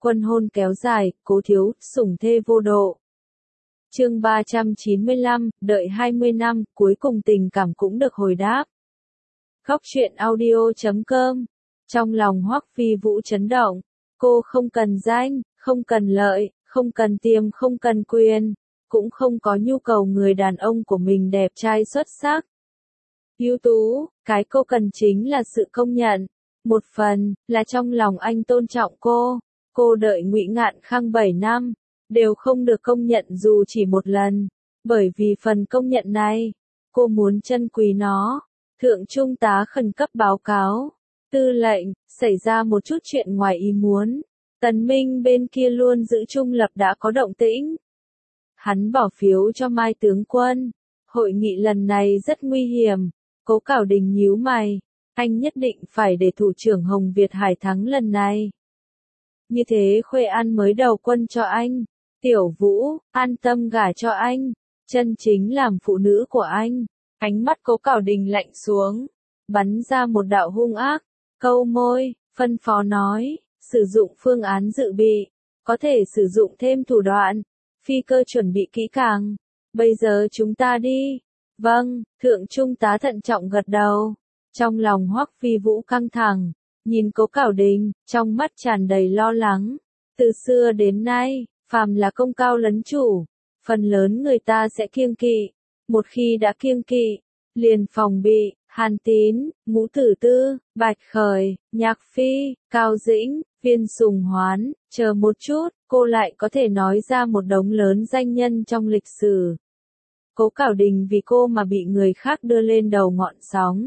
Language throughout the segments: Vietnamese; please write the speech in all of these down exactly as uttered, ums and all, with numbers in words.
Quân hôn kéo dài, Cố Thiếu, sủng thê vô độ. Chương ba trăm chín mươi lăm, đợi hai mươi năm, cuối cùng tình cảm cũng được hồi đáp. Góc truyện audio chấm com. Trong lòng Hoắc Phi Vũ chấn động, cô không cần danh, không cần lợi, không cần tiền, không cần quyền, cũng không có nhu cầu người đàn ông của mình đẹp trai xuất sắc, ưu tú, cái cô cần chính là sự công nhận. Một phần là trong lòng anh tôn trọng cô. Cô đợi Ngụy Ngạn Khang bảy năm, đều không được công nhận dù chỉ một lần. Bởi vì phần công nhận này, cô muốn trân quý nó. Thượng trung tá khẩn cấp báo cáo. Tư lệnh, xảy ra một chút chuyện ngoài ý muốn. Tần Minh bên kia luôn giữ trung lập đã có động tĩnh. Hắn bỏ phiếu cho Mai tướng quân. Hội nghị lần này rất nguy hiểm. Cố Cảo Đình nhíu mày. Anh nhất định phải để thủ trưởng Hồng Việt Hải thắng lần này. Như thế Khuê An mới đầu quân cho anh. Tiểu Vũ, an tâm gả cho anh. Chân chính làm phụ nữ của anh. Ánh mắt Cố Cảo Đình lạnh xuống. Bắn ra một đạo hung ác. Câu môi, phân phó nói. Sử dụng phương án dự bị. Có thể sử dụng thêm thủ đoạn. Phi cơ chuẩn bị kỹ càng. Bây giờ chúng ta đi. Vâng, thượng trung tá thận trọng gật đầu. Trong lòng Hoắc Phi Vũ căng thẳng, nhìn Cố Cảo Đình, trong mắt tràn đầy lo lắng. Từ xưa đến nay, phàm là công cao lấn chủ, phần lớn người ta sẽ kiêng kỵ. Một khi đã kiêng kỵ, liền phòng bị. Hàn Tín, Ngũ Tử Tư, Bạch Khởi, Nhạc Phi, Cao Dĩnh, Viên Sùng Hoán, chờ một chút, cô lại có thể nói ra một đống lớn danh nhân trong lịch sử. Cố Cảo Đình vì cô mà bị người khác đưa lên đầu ngọn sóng.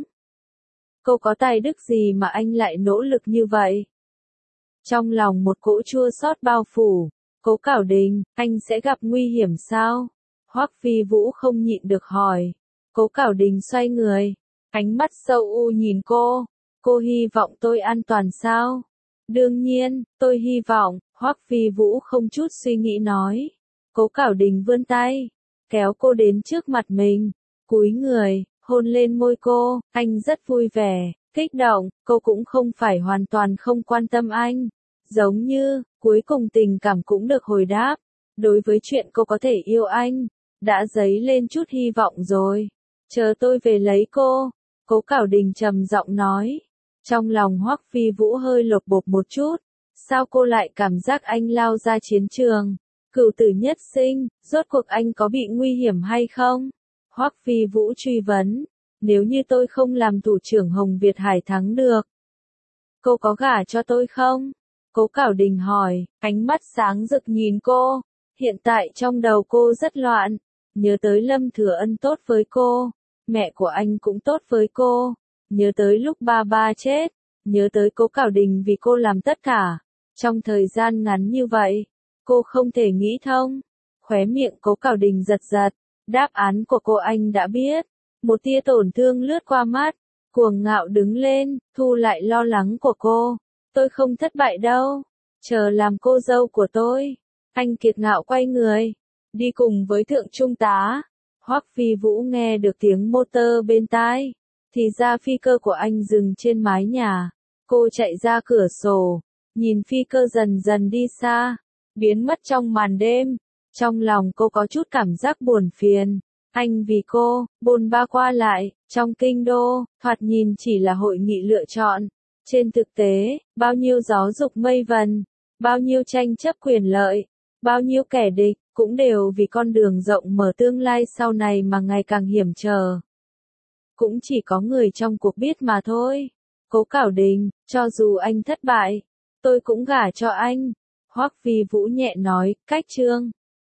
Cô có tài đức gì mà anh lại nỗ lực như vậy? Trong lòng một cỗ chua xót bao phủ. Cố Cảo Đình, anh sẽ gặp nguy hiểm sao? Hoắc Phi Vũ không nhịn được hỏi. Cố Cảo Đình xoay người, ánh mắt sâu u nhìn cô. Cô hy vọng tôi an toàn sao? Đương nhiên, tôi hy vọng. Hoắc Phi Vũ không chút suy nghĩ nói. Cố Cảo Đình vươn tay, kéo cô đến trước mặt mình, cúi người, hôn lên môi cô. Anh rất vui vẻ, kích động, cô cũng không phải hoàn toàn không quan tâm anh. Giống như, cuối cùng tình cảm cũng được hồi đáp. Đối với chuyện cô có thể yêu anh, đã dấy lên chút hy vọng rồi. Chờ tôi về lấy cô. Cố Cảo Đình trầm giọng nói. Trong lòng Hoắc Phi Vũ hơi lột bột một chút. Sao cô lại cảm giác anh lao ra chiến trường? Cửu tử nhất sinh, rốt cuộc anh có bị nguy hiểm hay không? Hoắc Phi Vũ truy vấn. Nếu như tôi không làm thủ trưởng Hồng Việt Hải thắng được, cô có gả cho tôi không? Cố Cảo Đình hỏi, ánh mắt sáng rực nhìn cô. Hiện tại trong đầu cô rất loạn. Nhớ tới Lâm Thừa Ân tốt với cô. Mẹ của anh cũng tốt với cô. Nhớ tới lúc ba ba chết. Nhớ tới Cố Cảo Đình vì cô làm tất cả. Trong thời gian ngắn như vậy, cô không thể nghĩ thông. Khóe miệng Cố Cảo Đình giật giật. Đáp án của cô anh đã biết. Một tia tổn thương lướt qua mắt. Cuồng ngạo đứng lên, thu lại lo lắng của cô. Tôi không thất bại đâu. Chờ làm cô dâu của tôi. Anh kiệt ngạo quay người. Đi cùng với thượng trung tá. Hoắc Phi Vũ nghe được tiếng motor bên tai. Thì ra phi cơ của anh dừng trên mái nhà. Cô chạy ra cửa sổ. Nhìn phi cơ dần dần đi xa. Biến mất trong màn đêm. Trong lòng cô có chút cảm giác buồn phiền. Anh vì cô, bôn ba qua lại, trong kinh đô, thoạt nhìn chỉ là hội nghị lựa chọn. Trên thực tế, bao nhiêu gió dục mây vần, bao nhiêu tranh chấp quyền lợi, bao nhiêu kẻ địch, cũng đều vì con đường rộng mở tương lai sau này mà ngày càng hiểm trở. Cũng chỉ có người trong cuộc biết mà thôi. Cố Cảo Đình, cho dù anh thất bại, tôi cũng gả cho anh. Hoắc Phi Vũ nhẹ nói, cách chương.